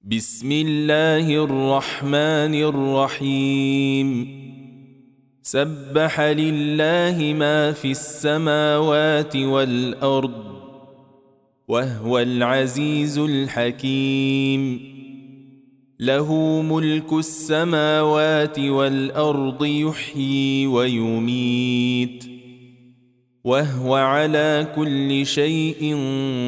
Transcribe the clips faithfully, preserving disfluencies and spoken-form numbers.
بسم الله الرحمن الرحيم سبح لله ما في السماوات والأرض وهو العزيز الحكيم له ملك السماوات والأرض يحيي ويميت وهو على كل شيء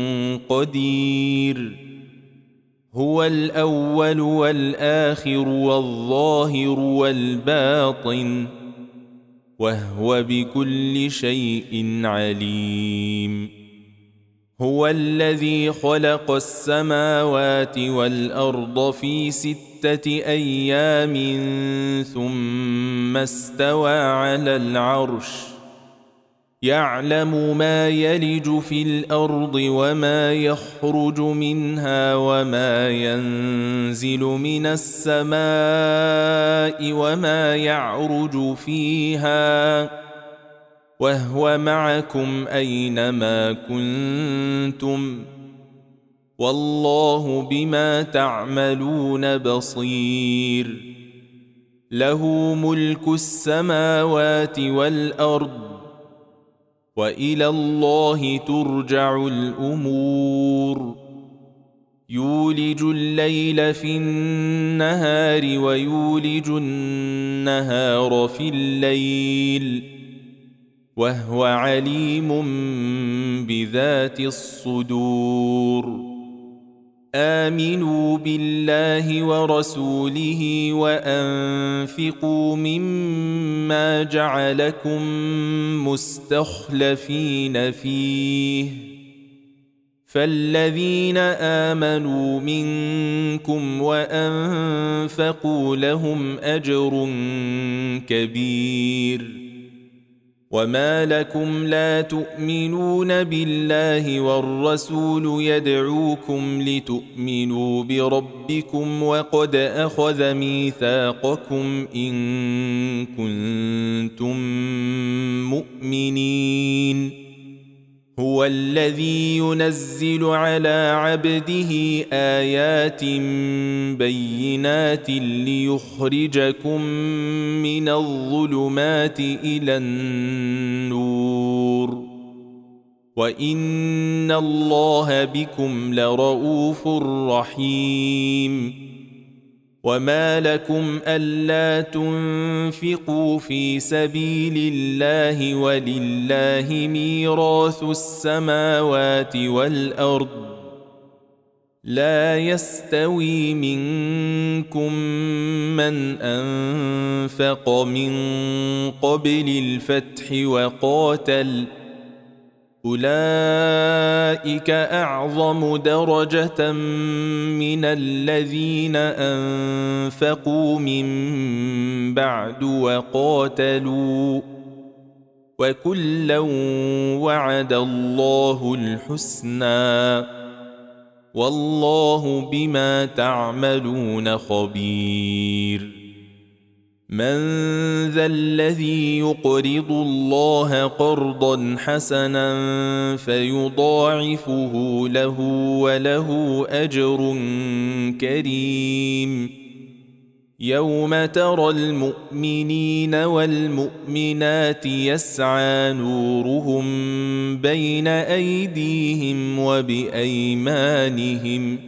قدير هو الأول والآخر والظاهر والباطن وهو بكل شيء عليم هو الذي خلق السماوات والأرض في ستة أيام ثم استوى على العرش يعلم ما يلج في الأرض وما يخرج منها وما ينزل من السماء وما يعرج فيها وهو معكم أينما كنتم والله بما تعملون بصير له ملك السماوات والأرض وإلى الله ترجع الأمور يولج الليل في النهار ويولج النهار في الليل وهو عليم بذات الصدور آمنوا بالله ورسوله وأنفقوا مما جعلكم مستخلفين فيه فالذين آمنوا منكم وأنفقوا لهم أجر كبير وما لكم لا تؤمنون بالله والرسول يدعوكم لتؤمنوا بربكم وقد أخذ ميثاقكم إن كنتم مؤمنين هو الذي ينزل على عبده آيات بينات ليخرجكم من الظلمات إلى النور وإن الله بكم لرؤوف رحيم وما لكم ألا تنفقوا في سبيل الله ولله ميراث السماوات والأرض لا يستوي منكم من أنفق من قبل الفتح وقاتل أولئك أعظم درجة من الذين أنفقوا من بعد وقاتلوا وكلا وعد الله الحسنى والله بما تعملون خبير من ذا الذي يقرض الله قرضا حسنا فيضاعفه له وله أجر كريم يوم ترى المؤمنين والمؤمنات يسعى نورهم بين أيديهم وبأيمانهم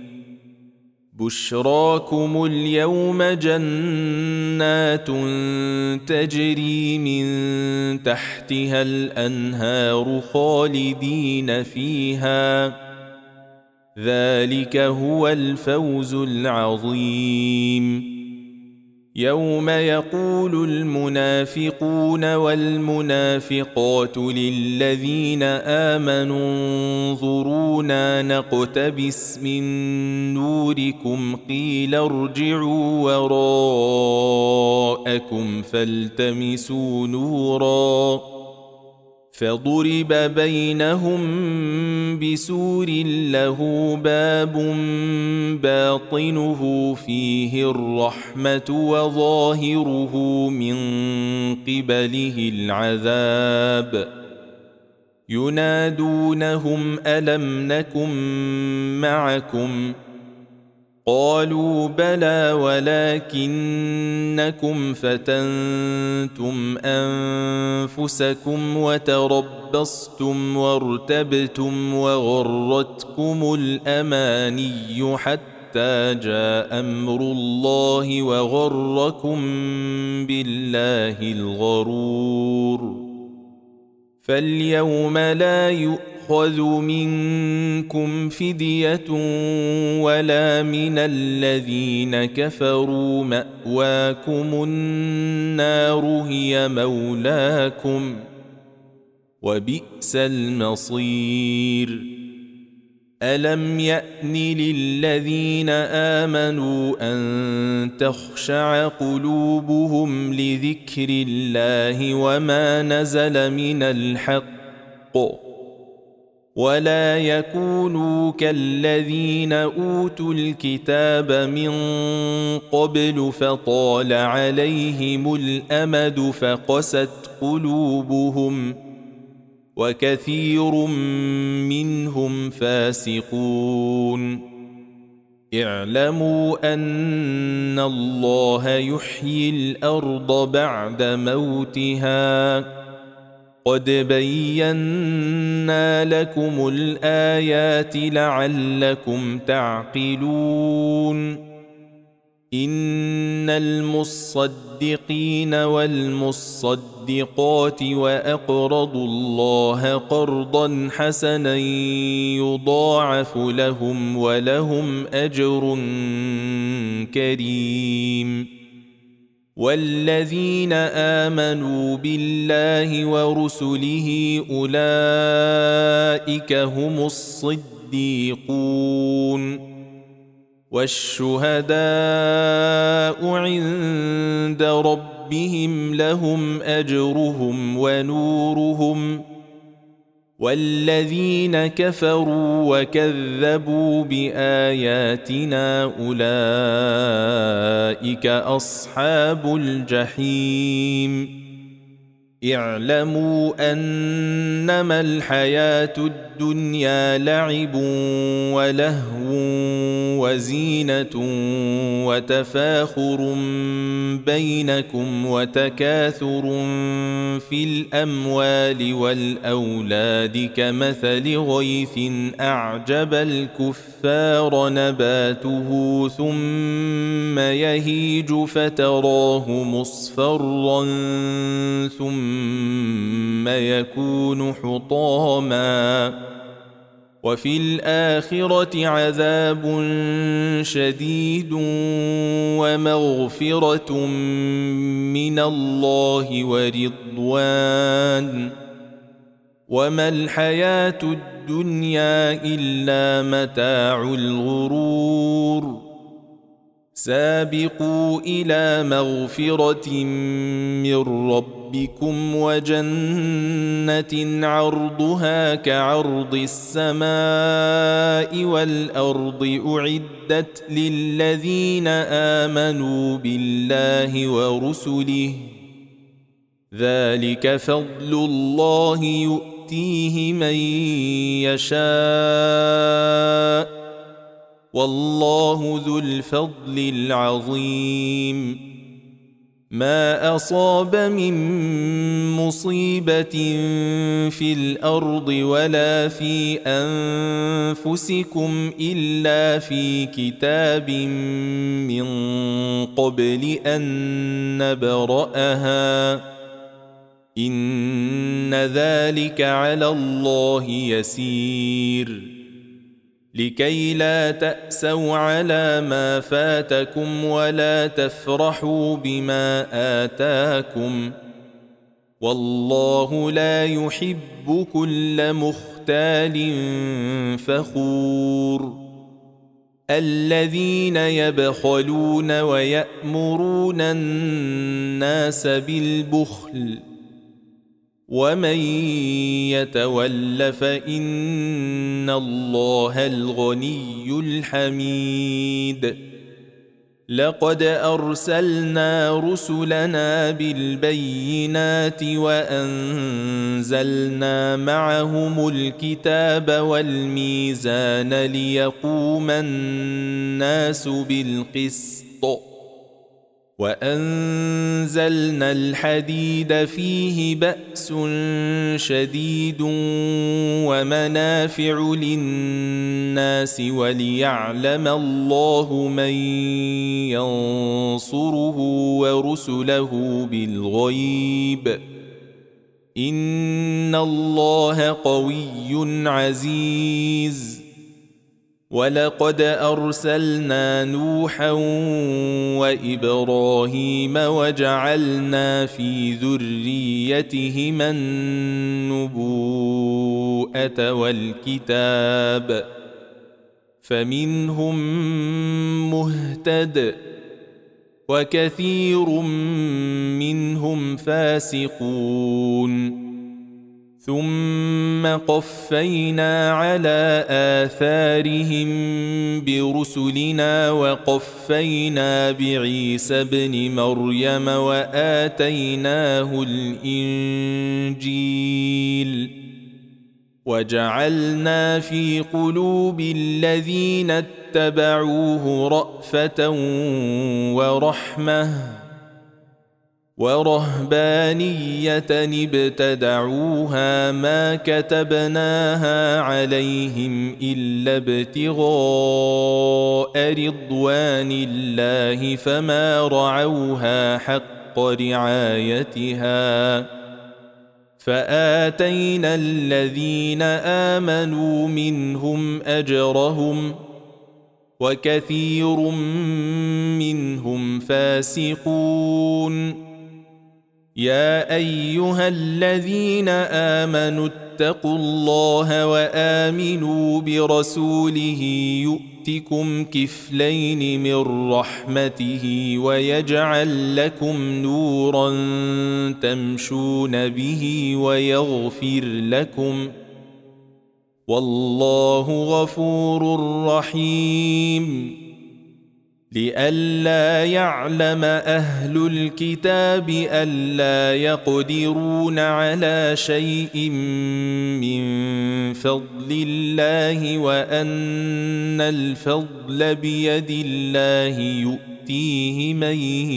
بشراكم اليوم جنات تجري من تحتها الأنهار خالدين فيها ذلك هو الفوز العظيم يوم يقول المنافقون والمنافقات للذين آمنوا انظرونا نقتبس من نوركم قيل ارجعوا وراءكم فالتمسوا نورا فضرب بينهم بسور له باب باطنه فيه الرحمة وظاهره من قبله العذاب ينادونهم ألم نكن معكم قالوا بلى ولكنكم فتنتم أنفسكم وتربصتم وارتبتم وغرتكم الأماني حتى جاء أمر الله وغركم بالله الغرور فاليوم لا يؤخذ منكم فدية ولا من الذين كفروا مأواكم النار هي مولاكم وبئس المصير ألم يأن للذين آمنوا أن تخشع قلوبهم لذكر الله وما نزل من الحق ولا يكونوا كالذين أوتوا الكتاب من قبل فطال عليهم الأمد فقست قلوبهم وكثير منهم فاسقون اعلموا أن الله يحيي الأرض بعد موتها قد بينا لكم الآيات لعلكم تعقلون إن المصدقين والمصدقات وأقرضوا الله قرضا حسنا يضاعف لهم ولهم أجر كريم والذين آمنوا بالله ورسله أولئك هم الصديقون والشهداء عند ربهم لهم أجرهم ونورهم والذين كفروا وكذبوا بآياتنا أولئك أصحاب الجحيم اعلموا أنما الحياة الدنيا لعب ولهو وزينة وتفاخر بينكم وتكاثر في الأموال والأولاد كمثل غيث أعجب الكفار نباته ثم يهيج فتراه مصفرا ثم يكون حطاما وفي الآخرة عذاب شديد ومغفرة من الله ورضوان وما الحياة الدنيا إلا متاع الغرور سابقوا إلى مغفرة من ربكم وجنة عرضها كعرض السماء والأرض أعدت للذين آمنوا بالله ورسله ذلك فضل الله يؤتيه من يشاء والله ذو الفضل العظيم ما أصاب من مصيبة في الأرض ولا في أنفسكم إلا في كتاب من قبل أن نبرأها إن ذلك على الله يسير لكي لا تأسوا على ما فاتكم ولا تفرحوا بما آتاكم والله لا يحب كل مختال فخور الذين يبخلون ويأمرون الناس بالبخل ومن يتول فإن الله الغني الحميد لقد أرسلنا رسلنا بالبينات وأنزلنا معهم الكتاب والميزان ليقوم الناس بالقسط وأنزلنا الحديد فيه بأس شديد ومنافع للناس وليعلم الله من ينصره ورسله بالغيب إن الله قوي عزيز. ولقد أرسلنا نوحا وإبراهيم وجعلنا في ذريتهما النبوءة والكتاب فمنهم مهتد وكثير منهم فاسقون. ثم قفينا على آثارهم برسلنا وقفينا بعيسى ابن مريم وآتيناه الإنجيل وجعلنا في قلوب الذين اتبعوه رأفة ورحمة ورهبانية ابتدعوها ما كتبناها عليهم إلا ابتغاء رضوان الله فما رعوها حق رعايتها فآتينا الذين آمنوا منهم أجرهم وكثير منهم فاسقون. يا أيها الذين آمنوا اتقوا الله وآمنوا برسوله يؤتكم كفلين من رحمته ويجعل لكم نورا تمشون به ويغفر لكم والله غفور رحيم. لئلا يعلم أهل الكتاب ألا يقدرون على شيء من فضل الله وأن الفضل بيد الله يؤتيه من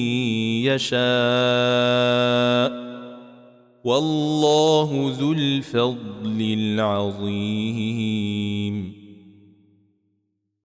يشاء والله ذو الفضل العظيم.